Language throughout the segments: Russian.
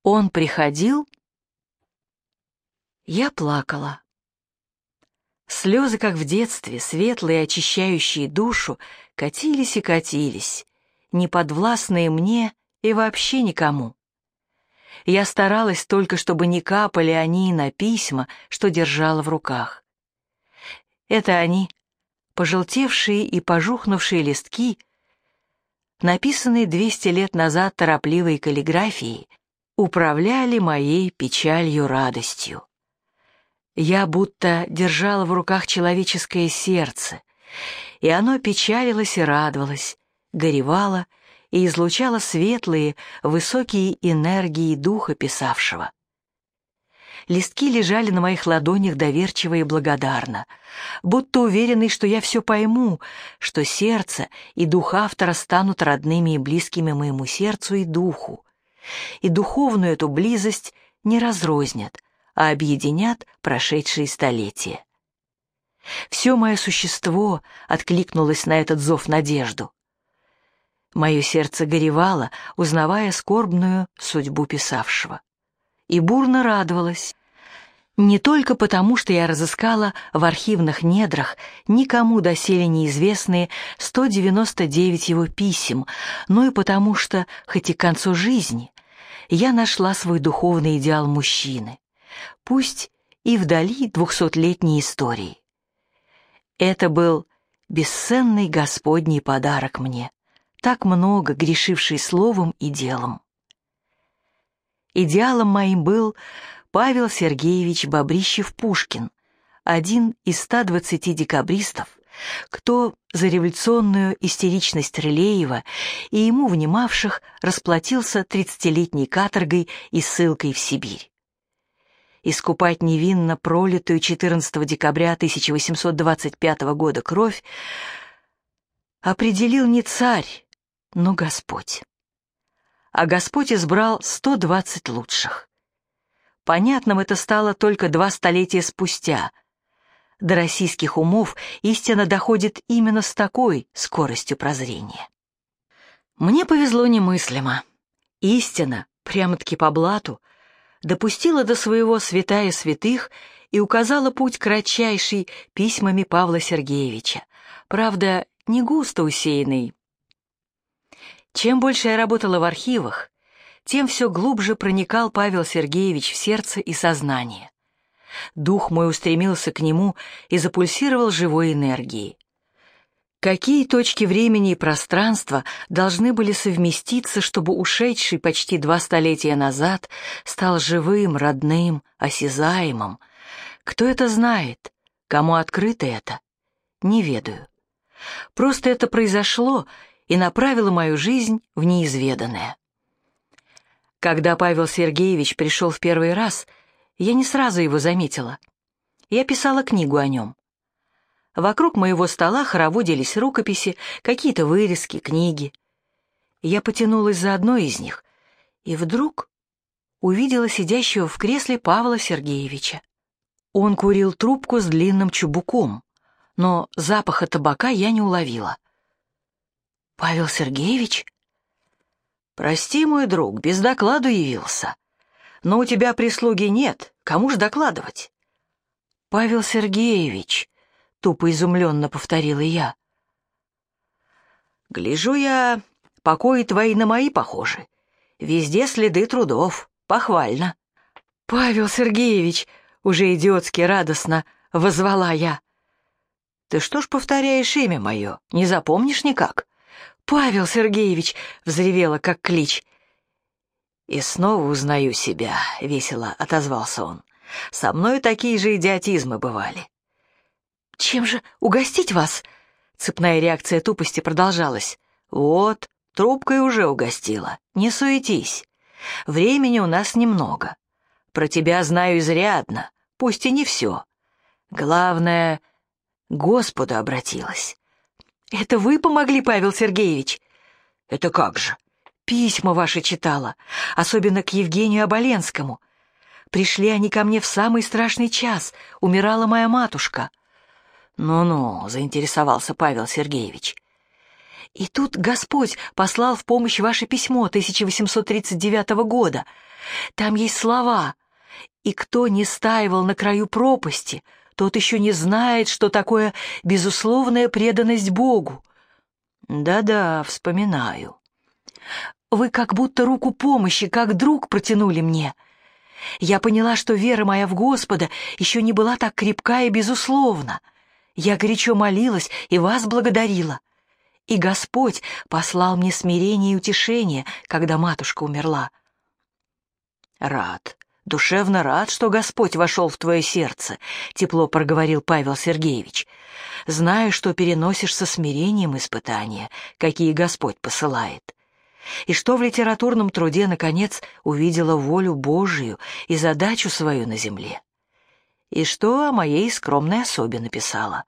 Он приходил, я плакала. Слезы, как в детстве, светлые, очищающие душу, катились и катились, неподвластные мне и вообще никому. Я старалась только, чтобы не капали они на письма, что держала в руках. Это они, пожелтевшие и пожухнувшие листки, написанные 200 лет назад торопливой каллиграфией, управляли моей печалью-радостью. Я будто держала в руках человеческое сердце, и оно печалилось и радовалось, горевало и излучало светлые, высокие энергии духа писавшего. Листки лежали на моих ладонях доверчиво и благодарно, будто уверенный, что я все пойму, что сердце и дух автора станут родными и близкими моему сердцу и духу, и духовную эту близость не разрознят, а объединят прошедшие столетия. Все мое существо откликнулось на этот зов надежду. Мое сердце горевало, узнавая скорбную судьбу писавшего, и бурно радовалось, не только потому, что я разыскала в архивных недрах никому доселе неизвестные 199 его писем, но и потому, что, хоть и к концу жизни, я нашла свой духовный идеал мужчины, пусть и вдали 200-летней истории. Это был бесценный Господний подарок мне, так много грешивший словом и делом. Идеалом моим был Павел Сергеевич Бобрищев-Пушкин, один из 120 декабристов, кто за революционную истеричность Рылеева и ему внимавших расплатился 30-летней каторгой и ссылкой в Сибирь. Искупать невинно пролитую 14 декабря 1825 года кровь определил не царь, но Господь. А Господь избрал 120 лучших. Понятным это стало только 2 столетия спустя. До российских умов истина доходит именно с такой скоростью прозрения. Мне повезло немыслимо. Истина, прямо-таки по блату, допустила до своего святая святых и указала путь кратчайший письмами Павла Сергеевича, правда, не густо усеянный. Чем больше я работала в архивах, тем все глубже проникал Павел Сергеевич в сердце и сознание. Дух мой устремился к нему и запульсировал живой энергией. Какие точки времени и пространства должны были совместиться, чтобы ушедший почти 2 столетия назад стал живым, родным, осязаемым? Кто это знает? Кому открыто это? Не ведаю. Просто это произошло и направило мою жизнь в неизведанное. Когда Павел Сергеевич пришел в первый раз, я не сразу его заметила. Я писала книгу о нем. Вокруг моего стола хороводились рукописи, какие-то вырезки, книги. Я потянулась за одной из них и вдруг увидела сидящего в кресле Павла Сергеевича. Он курил трубку с длинным чубуком, но запаха табака я не уловила. «Павел Сергеевич?» «Прости, мой друг, без докладу явился. Но у тебя прислуги нет, кому ж докладывать?» «Павел Сергеевич», — тупо изумленно повторила я. «Гляжу я, покои твои на мои похожи. Везде следы трудов, похвально». «Павел Сергеевич», — уже идиотски радостно воззвала я. «Ты что ж повторяешь имя мое, не запомнишь никак?» «Павел Сергеевич», — взревела как клич. «И снова узнаю себя», — весело отозвался он. «Со мной такие же идиотизмы бывали». «Чем же угостить вас?» Цепная реакция тупости продолжалась. «Вот, трубкой уже угостила. Не суетись. Времени у нас немного. Про тебя знаю изрядно, пусть и не все. Главное, к Господу обратилась». «Это вы помогли, Павел Сергеевич?» «Это как же?» «Письма ваши читала, особенно к Евгению Оболенскому. Пришли они ко мне в самый страшный час, умирала моя матушка». «Ну-ну», — заинтересовался Павел Сергеевич. И тут Господь послал в помощь ваше письмо 1839 года. Там есть слова: «И кто не стаивал на краю пропасти, тот еще не знает, что такое безусловная преданность Богу». Да-да, вспоминаю. Вы как будто руку помощи, как друг, протянули мне. Я поняла, что вера моя в Господа еще не была так крепка и безусловна. Я горячо молилась и вас благодарила. И Господь послал мне смирение и утешение, когда матушка умерла. Рад, душевно рад, что Господь вошел в твое сердце, тепло проговорил Павел Сергеевич. Знаю, что переносишь со смирением испытания, какие Господь посылает. И что в литературном труде, наконец, увидела волю Божию и задачу свою на земле. И что о моей скромной особе написала.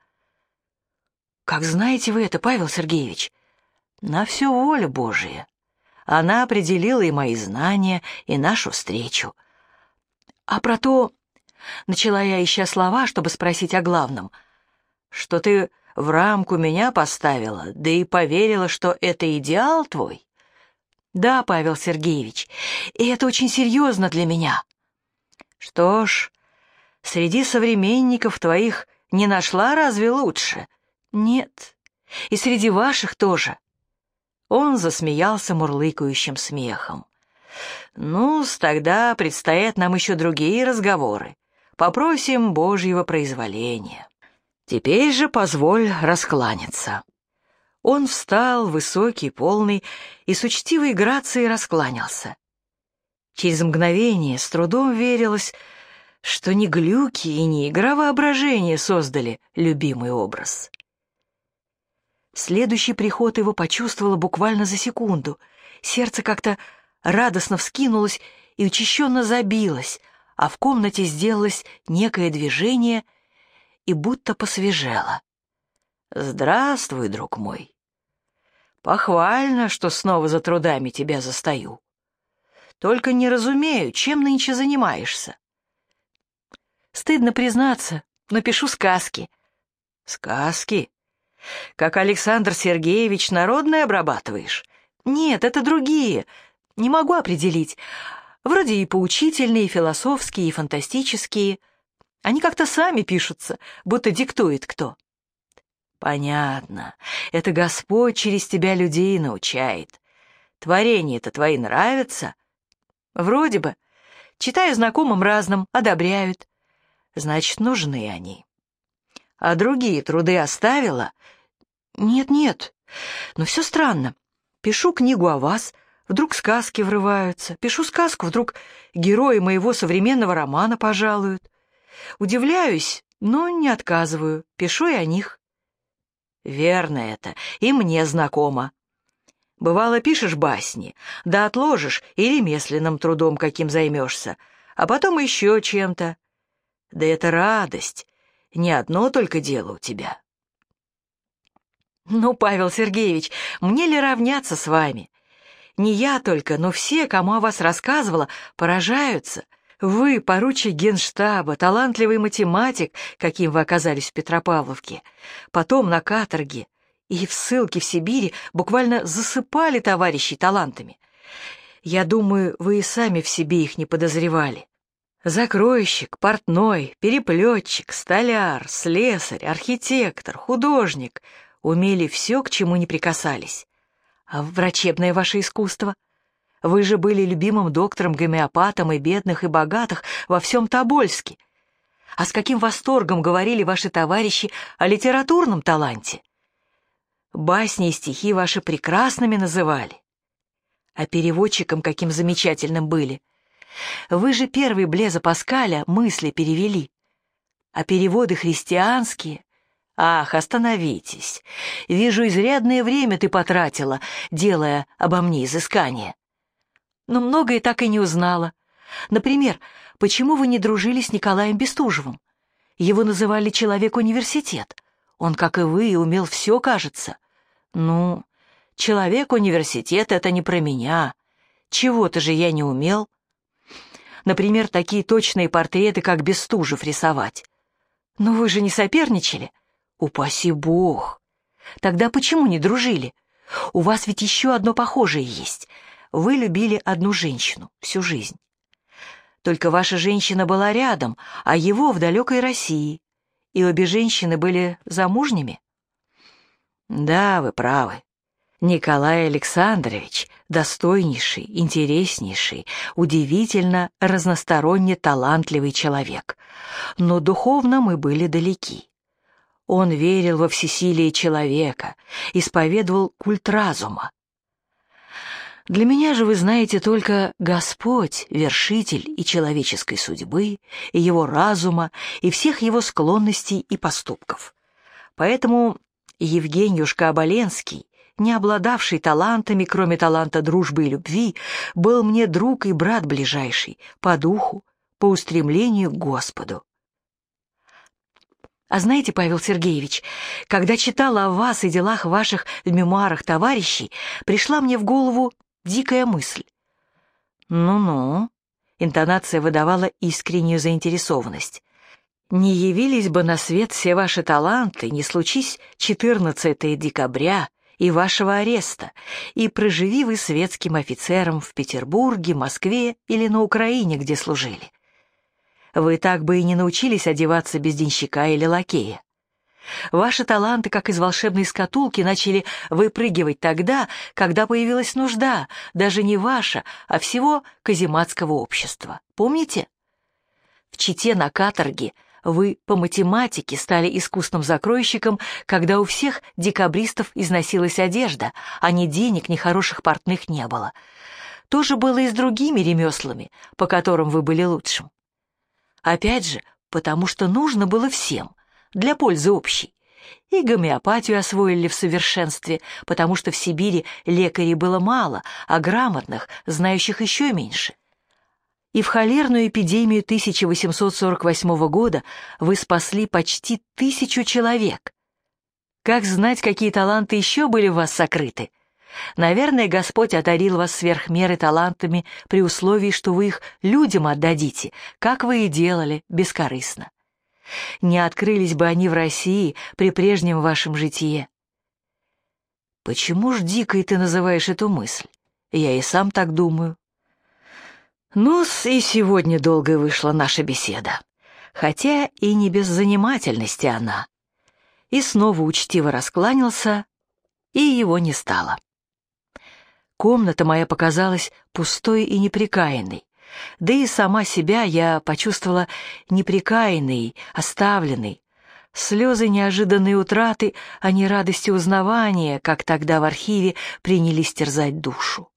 Как знаете вы это, Павел Сергеевич? На все воля Божия. Она определила и мои знания, и нашу встречу. А про то, начала я, ища слова, чтобы спросить о главном, что ты в рамку меня поставила, да и поверила, что это идеал твой. Да, Павел Сергеевич, и это очень серьезно для меня. Что ж, среди современников твоих не нашла разве лучше? Нет, и среди ваших тоже. Он засмеялся мурлыкающим смехом. Ну-с, тогда предстоят нам еще другие разговоры. Попросим Божьего произволения. Теперь же позволь раскланяться. Он встал, высокий, полный, и с учтивой грацией раскланялся. Через мгновение с трудом верилось, что не глюки и не игра воображения создали любимый образ. Следующий приход его почувствовала буквально за секунду. Сердце как-то радостно вскинулось и учащенно забилось, а в комнате сделалось некое движение и будто посвежело. «Здравствуй, друг мой. Похвально, что снова за трудами тебя застаю. Только не разумею, чем нынче занимаешься». «Стыдно признаться, но пишу сказки». «Сказки? Как Александр Сергеевич, народные обрабатываешь?» «Нет, это другие. Не могу определить. Вроде и поучительные, и философские, и фантастические. Они как-то сами пишутся, будто диктует кто». «Понятно. Это Господь через тебя людей научает. Творения-то твои нравятся?» «Вроде бы. Читаю знакомым разным, одобряют. Значит, нужны они. А другие труды оставила?» «Нет. Но все странно. Пишу книгу о вас, вдруг сказки врываются. Пишу сказку, вдруг герои моего современного романа пожалуют. Удивляюсь, но не отказываю. Пишу и о них». «Верно это, и мне знакомо. Бывало, пишешь басни, да отложишь и ремесленным трудом каким займешься, а потом еще чем-то. Да это радость, не одно только дело у тебя». «Ну, Павел Сергеевич, мне ли равняться с вами? Не я только, но все, кому о вас рассказывала, поражаются. Вы, поручик генштаба, талантливый математик, каким вы оказались в Петропавловке, потом на каторге и в ссылке в Сибири буквально засыпали товарищей талантами. Я думаю, вы и сами в себе их не подозревали. Закройщик, портной, переплетчик, столяр, слесарь, архитектор, художник умели все, к чему не прикасались. А врачебное ваше искусство? Вы же были любимым доктором-гомеопатом и бедных, и богатых во всем Тобольске. А с каким восторгом говорили ваши товарищи о литературном таланте? Басни и стихи ваши прекрасными называли. А переводчиком каким замечательным были. Вы же первый Блеза Паскаля мысли перевели. А переводы христианские... Ах, остановитесь. Вижу, изрядное время ты потратила, делая обо мне изыскание. Но многое так и не узнала. Например, почему вы не дружили с Николаем Бестужевым? Его называли «человек-университет». Он, как и вы, умел все, кажется. Ну, человек-университет — это не про меня. Чего-то же я не умел. Например, такие точные портреты, как Бестужев, рисовать. Но вы же не соперничали? Упаси Бог. Тогда почему не дружили? У вас ведь еще одно похожее есть. Вы любили одну женщину всю жизнь. Только ваша женщина была рядом, а его в далекой России. И обе женщины были замужними? Да, вы правы. Николай Александрович — достойнейший, интереснейший, удивительно разносторонне талантливый человек. Но духовно мы были далеки. Он верил во всесилие человека, исповедовал культ разума. Для меня же, вы знаете, только Господь, вершитель и человеческой судьбы, и его разума, и всех его склонностей и поступков. Поэтому Евгеньюшка Оболенский, не обладавший талантами, кроме таланта дружбы и любви, был мне друг и брат ближайший, по духу, по устремлению к Господу. А знаете, Павел Сергеевич, когда читала о вас и делах ваших в мемуарах товарищей, пришла мне в голову дикая мысль. Ну-ну, интонация выдавала искреннюю заинтересованность. Не явились бы на свет все ваши таланты, не случись 14 декабря и вашего ареста, и проживи вы светским офицером в Петербурге, Москве или на Украине, где служили. Вы так бы и не научились одеваться без денщика или лакея. Ваши таланты, как из волшебной шкатулки, начали выпрыгивать тогда, когда появилась нужда, даже не ваша, а всего казематского общества. Помните? В Чите на каторге вы по математике стали искусным закройщиком, когда у всех декабристов износилась одежда, а ни денег, ни хороших портных не было. То же было и с другими ремеслами, по которым вы были лучшим. Опять же, потому что нужно было всем, для пользы общей. И гомеопатию освоили в совершенстве, потому что в Сибири лекарей было мало, а грамотных, знающих еще меньше. И в холерную эпидемию 1848 года вы спасли почти 1000 человек. Как знать, какие таланты еще были в вас сокрыты? Наверное, Господь одарил вас сверх меры талантами при условии, что вы их людям отдадите, как вы и делали, бескорыстно. Не открылись бы они в России при прежнем вашем житие. Почему ж дикой ты называешь эту мысль? Я и сам так думаю. Ну-с, и сегодня долгой вышла наша беседа, хотя и не без занимательности она. И снова учтиво раскланялся, и его не стало. Комната моя показалась пустой и неприкаянной, да и сама себя я почувствовала неприкаянной, оставленной. Слезы неожиданной утраты, а не радости узнавания, как тогда в архиве принялись терзать душу.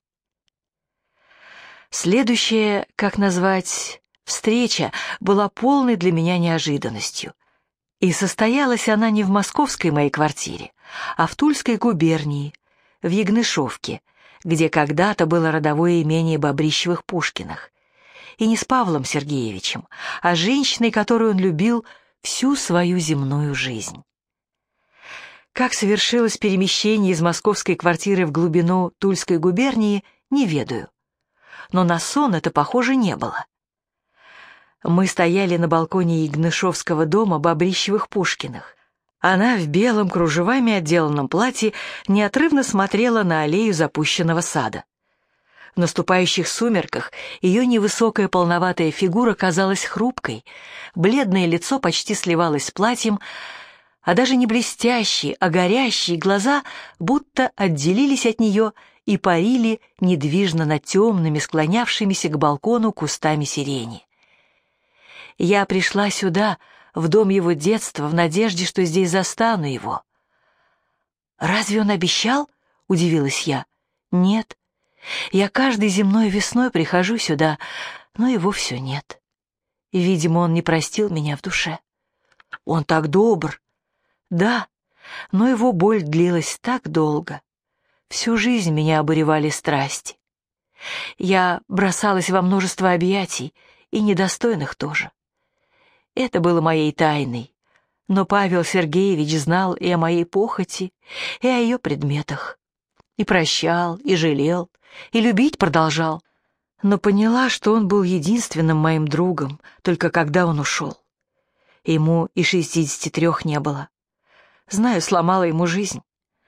Следующая, как назвать, встреча была полной для меня неожиданностью. И состоялась она не в московской моей квартире, а в Тульской губернии, в Ягнышовке, где когда-то было родовое имение Бобрищевых-Пушкиных. И не с Павлом Сергеевичем, а женщиной, которую он любил всю свою земную жизнь. Как совершилось перемещение из московской квартиры в глубину Тульской губернии, не ведаю. Но на сон это похоже не было. Мы стояли на балконе Ягнышовского дома Бобрищевых-Пушкиных. Она в белом кружевами отделанном платье неотрывно смотрела на аллею запущенного сада. В наступающих сумерках ее невысокая полноватая фигура казалась хрупкой, бледное лицо почти сливалось с платьем, а даже не блестящие, а горящие глаза будто отделились от нее и парили недвижно над темными, склонявшимися к балкону кустами сирени. Я пришла сюда, в дом его детства, в надежде, что здесь застану его. «Разве он обещал?» — удивилась я. «Нет. Я каждой земной весной прихожу сюда, но его все нет. И, видимо, он не простил меня в душе. Он так добр. Да, но его боль длилась так долго. Всю жизнь меня обуревали страсти. Я бросалась во множество объятий, и недостойных тоже. Это было моей тайной, но Павел Сергеевич знал и о моей похоти, и о ее предметах. И прощал, и жалел, и любить продолжал. Но поняла, что он был единственным моим другом, только когда он ушел. Ему и 63 не было. Знаю, сломала ему жизнь.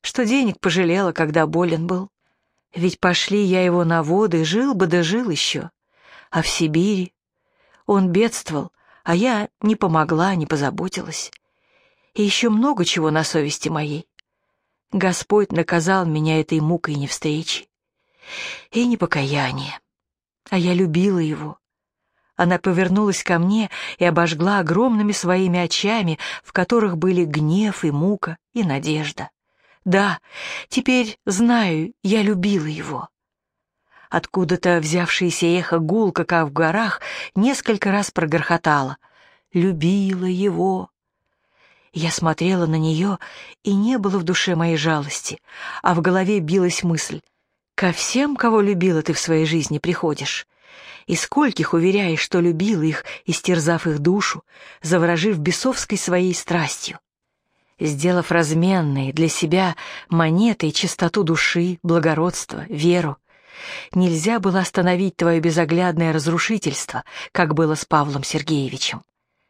что денег пожалела, когда болен был. Ведь пошли я его на воды, жил бы да жил еще. А в Сибири он бедствовал, а я не помогла, не позаботилась. И еще много чего на совести моей. Господь наказал меня этой мукой невстречи. И не покаяние. А я любила его. Она повернулась ко мне и обожгла огромными своими очами, в которых были гнев и мука и надежда. Да, теперь знаю, я любила его. Откуда-то взявшееся эхо гулко, как в горах, несколько раз прогрохотало. Любила его. Я смотрела на нее, и не было в душе моей жалости, а в голове билась мысль: ко всем, кого любила, ты в своей жизни приходишь, и скольких уверяешь, что любила их, истерзав их душу, заворожив бесовской своей страстью. Сделав разменные для себя монетой чистоту души, благородство, веру, нельзя было остановить твое безоглядное разрушительство, как было с Павлом Сергеевичем.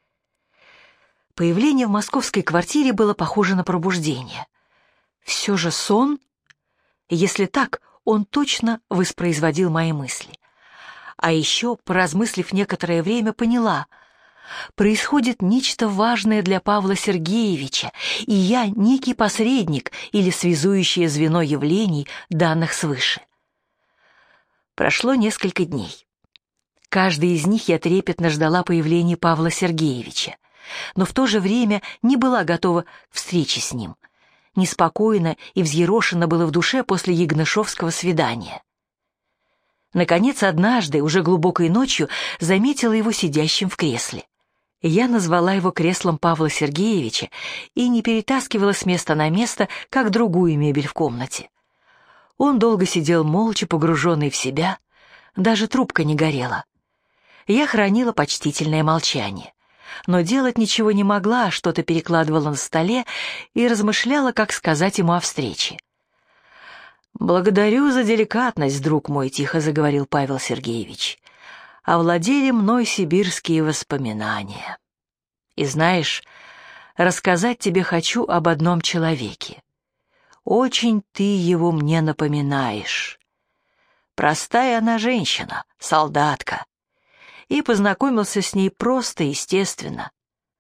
Появление в московской квартире было похоже на пробуждение. Все же сон? Если так, он точно воспроизводил мои мысли. А еще, поразмыслив некоторое время, поняла: происходит нечто важное для Павла Сергеевича, и я некий посредник или связующее звено явлений, данных свыше. Прошло несколько дней. Каждый из них я трепетно ждала появления Павла Сергеевича, но в то же время не была готова к встрече с ним. Неспокойно и взъерошено было в душе после Ягнышевского свидания. Наконец, однажды, уже глубокой ночью, заметила его сидящим в кресле. Я назвала его креслом Павла Сергеевича и не перетаскивала с места на место, как другую мебель в комнате. Он долго сидел молча, погруженный в себя, даже трубка не горела. Я хранила почтительное молчание, но делать ничего не могла, что-то перекладывала на столе и размышляла, как сказать ему о встрече. «Благодарю за деликатность, друг мой», — тихо заговорил Павел Сергеевич. «Овладели мной сибирские воспоминания. И знаешь, рассказать тебе хочу об одном человеке. Очень ты его мне напоминаешь. Простая она женщина, солдатка. И познакомился с ней просто, естественно».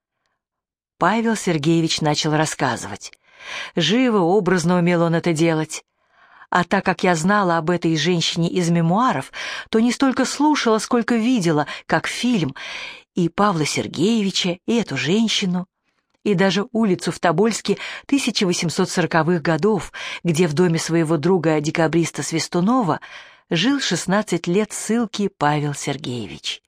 Павел Сергеевич начал рассказывать. Живо, образно умел он это делать. А так как я знала об этой женщине из мемуаров, то не столько слушала, сколько видела, как фильм, и Павла Сергеевича, и эту женщину, и даже улицу в Тобольске 1840-х годов, где в доме своего друга-декабриста Свистунова жил 16 лет ссылки Павел Сергеевич.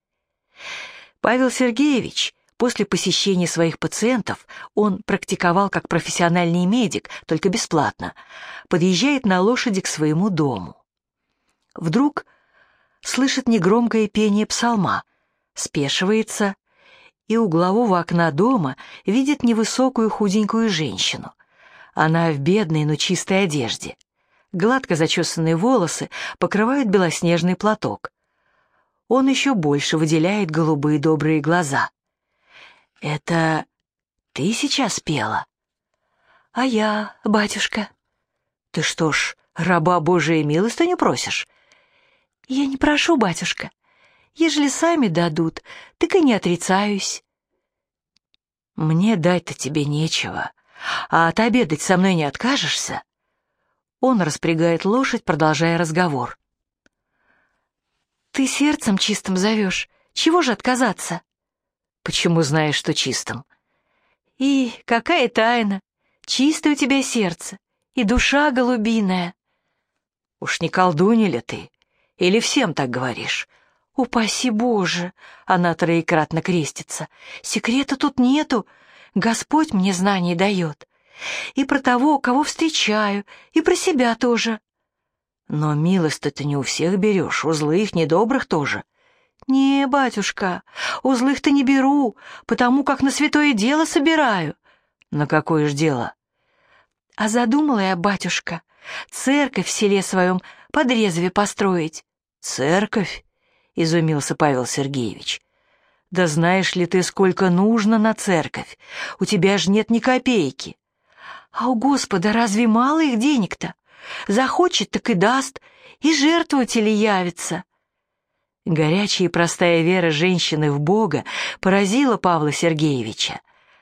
Павел Сергеевич, после посещения своих пациентов, он практиковал как профессиональный медик, только бесплатно, подъезжает на лошади к своему дому. Вдруг слышит негромкое пение псалма, спешивается и у углового окна дома видит невысокую худенькую женщину. Она в бедной, но чистой одежде. Гладко зачесанные волосы покрывают белоснежный платок. Он еще больше выделяет голубые добрые глаза. «Это ты сейчас пела?» «А я, батюшка». «Ты что ж, раба Божия милостыню просишь?» «Я не прошу, батюшка. Ежели сами дадут, так и не отрицаюсь». «Мне дать-то тебе нечего, а отобедать со мной не откажешься?» Он распрягает лошадь, продолжая разговор. «Ты сердцем чистым зовешь. Чего же отказаться?» «Почему знаешь, что чистым?» «И какая тайна! Чистое у тебя сердце, и душа голубиная». «Уж не колдунья ли ты? Или всем так говоришь?» «Упаси Боже!» — она троекратно крестится. «Секрета тут нету. Господь мне знаний дает. И про того, кого встречаю, и про себя тоже». «Но милость-то ты не у всех берешь, у злых, недобрых тоже». «Не, батюшка, у злых-то не беру, потому как на святое дело собираю». «На какое ж дело?» «А задумала я, батюшка, церковь в селе своем под Резве построить». «Церковь?» — изумился Павел Сергеевич. «Да знаешь ли ты, сколько нужно на церковь? У тебя ж нет ни копейки». А у Господа разве мало их денег-то? Захочет, так и даст, и жертвователи явятся. Горячая и простая вера женщины в Бога поразила Павла Сергеевича.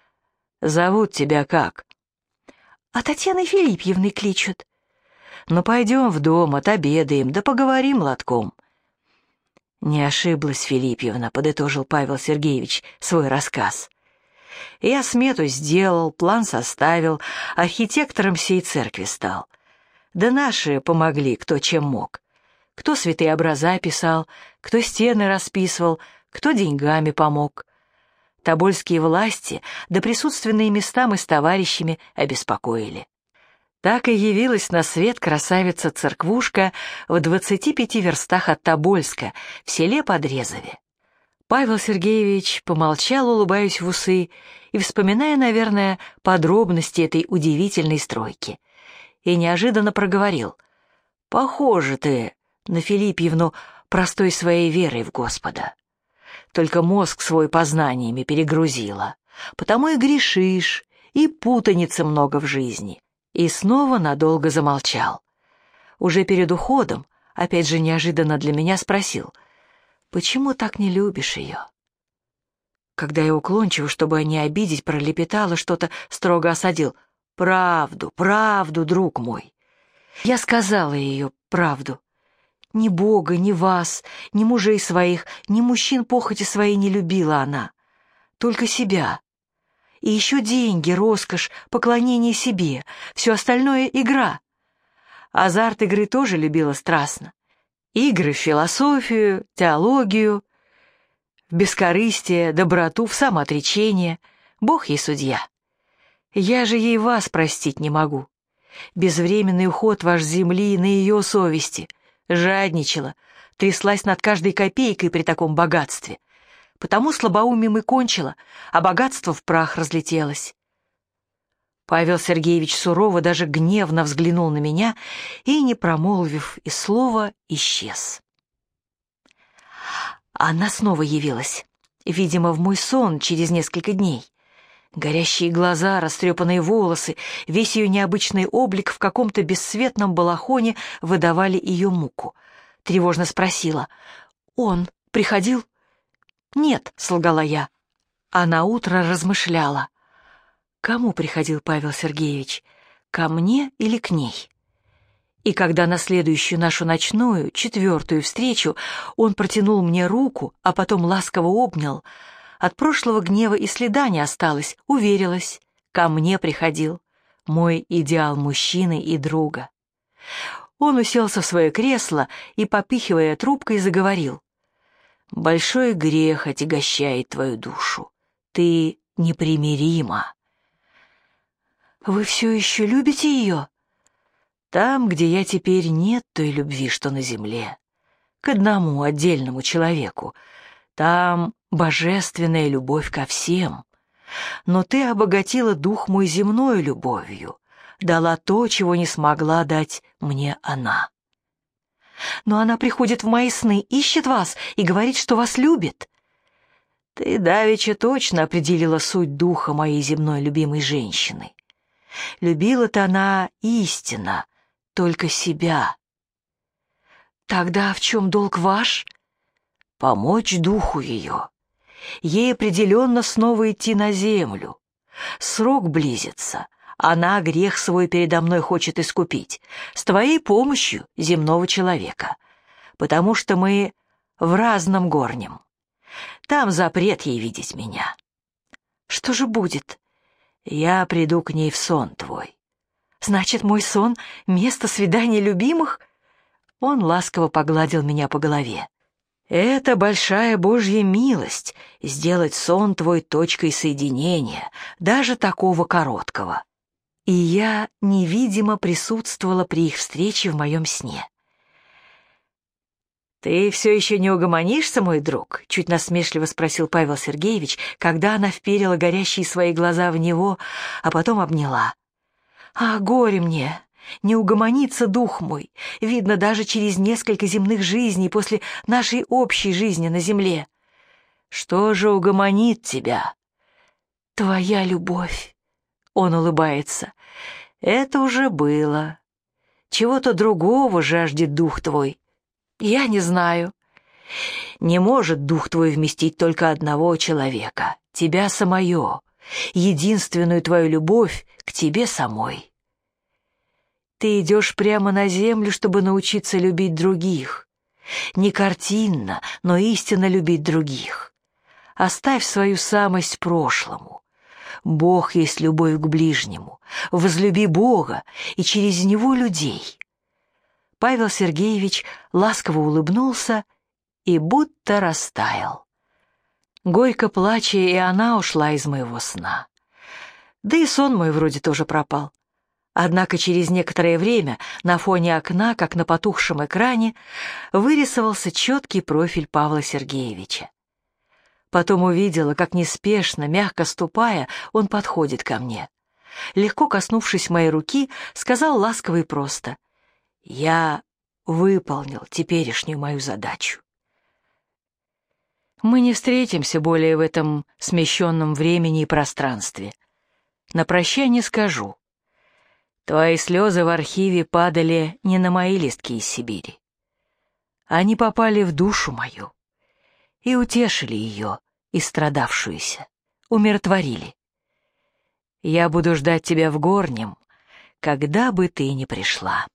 «Зовут тебя как?» «А Татьяной Филиппьевной кличут». «Ну, пойдем в дом, отобедаем, да поговорим лотком». «Не ошиблась Филиппьевна», — подытожил Павел Сергеевич свой рассказ. «Я смету сделал, план составил, архитектором сей церкви стал. Да наши помогли, кто чем мог. Кто святые образа писал, кто стены расписывал, кто деньгами помог. Тобольские власти да присутственные места мы с товарищами обеспокоили. Так и явилась на свет красавица-церквушка в 25 верстах от Тобольска, в селе Подрезове». Павел Сергеевич помолчал, улыбаясь в усы и вспоминая, наверное, подробности этой удивительной стройки, и неожиданно проговорил: «Похоже ты на Филиппьевну простой своей верой в Господа. Только мозг свой познаниями перегрузила, потому и грешишь, и путаницы много в жизни». И снова надолго замолчал. Уже перед уходом, опять же неожиданно для меня, спросил: «Почему так не любишь ее?» Когда я уклончиво, чтобы не обидеть, пролепетала что-то, строго осадил: «Правду, правду, друг мой». Я сказала ее правду. Ни Бога, ни вас, ни мужей своих, ни мужчин похоти своей не любила она. Только себя. И еще деньги, роскошь, поклонение себе, все остальное — игра. Азарт игры тоже любила страстно. Игры в философию, теологию, в бескорыстие, доброту, в самоотречение. Бог ей судья. Я же ей вас простить не могу. Безвременный уход ваш с земли на ее совести. Жадничала, тряслась над каждой копейкой при таком богатстве. Потому слабоумием и кончила, а богатство в прах разлетелось. Павел Сергеевич сурово, даже гневно взглянул на меня и, не промолвив и слова, исчез. Она снова явилась, видимо, в мой сон через несколько дней. Горящие глаза, растрепанные волосы, весь ее необычный облик в каком-то бесцветном балахоне выдавали ее муку. Тревожно спросила: «Он приходил?» «Нет», — солгала я. А наутро размышляла: кому приходил Павел Сергеевич, ко мне или к ней? И когда на следующую нашу ночную, 4-ю встречу он протянул мне руку, а потом ласково обнял, от прошлого гнева и следа не осталось, уверилась: ко мне приходил, мой идеал мужчины и друга. Он уселся в свое кресло и, попихивая трубкой, заговорил: «Большой грех отягощает твою душу. Ты непримирима». «Вы все еще любите ее?» «Там, где я теперь, нет той любви, что на земле. К одному отдельному человеку. Там божественная любовь ко всем. Но ты обогатила дух мой земной любовью, дала то, чего не смогла дать мне она». «Но она приходит в мои сны, ищет вас и говорит, что вас любит». «Ты давеча точно определила суть духа моей земной любимой женщины. Любила-то она истинно, только себя». «Тогда в чем долг ваш?» «Помочь духу ее. Ей определенно снова идти на землю. Срок близится. Она грех свой передо мной хочет искупить, с твоей помощью, земного человека, потому что мы в разном горнем. Там запрет ей видеть меня». «Что же будет?» «Я приду к ней в сон твой». «Значит, мой сон — место свидания любимых?» Он ласково погладил меня по голове. «Это большая Божья милость — сделать сон твой точкой соединения, даже такого короткого». И я невидимо присутствовала при их встрече в моем сне. «Ты все еще не угомонишься, мой друг?» — чуть насмешливо спросил Павел Сергеевич, когда она вперила горящие свои глаза в него, а потом обняла. «А горе мне! Не угомонится дух мой, видно, даже через несколько земных жизней после нашей общей жизни на земле. Что же угомонит тебя?» «Твоя любовь, Он улыбается. Это уже было. Чего-то другого жаждет дух твой. Я не знаю. Не может дух твой вместить только одного человека, тебя самое, единственную твою любовь к тебе самой. Ты идешь прямо на землю, чтобы научиться любить других. Не картинно, но истинно любить других. Оставь свою самость прошлому. Бог есть любовь к ближнему. Возлюби Бога и через Него людей. Павел Сергеевич ласково улыбнулся и будто растаял. Горько плача, и она ушла из моего сна. Да и сон мой вроде тоже пропал. Однако через некоторое время на фоне окна, как на потухшем экране, вырисовался четкий профиль Павла Сергеевича. Потом увидела, как неспешно, мягко ступая, он подходит ко мне. Легко коснувшись моей руки, сказал ласково и просто: «Я выполнил теперешнюю мою задачу». Мы не встретимся более в этом смещенном времени и пространстве. На прощание скажу: твои слезы в архиве падали не на мои листки из Сибири. Они попали в душу мою и утешили ее, истрадавшуюся, умиротворили. Я буду ждать тебя в горнем, когда бы ты ни пришла.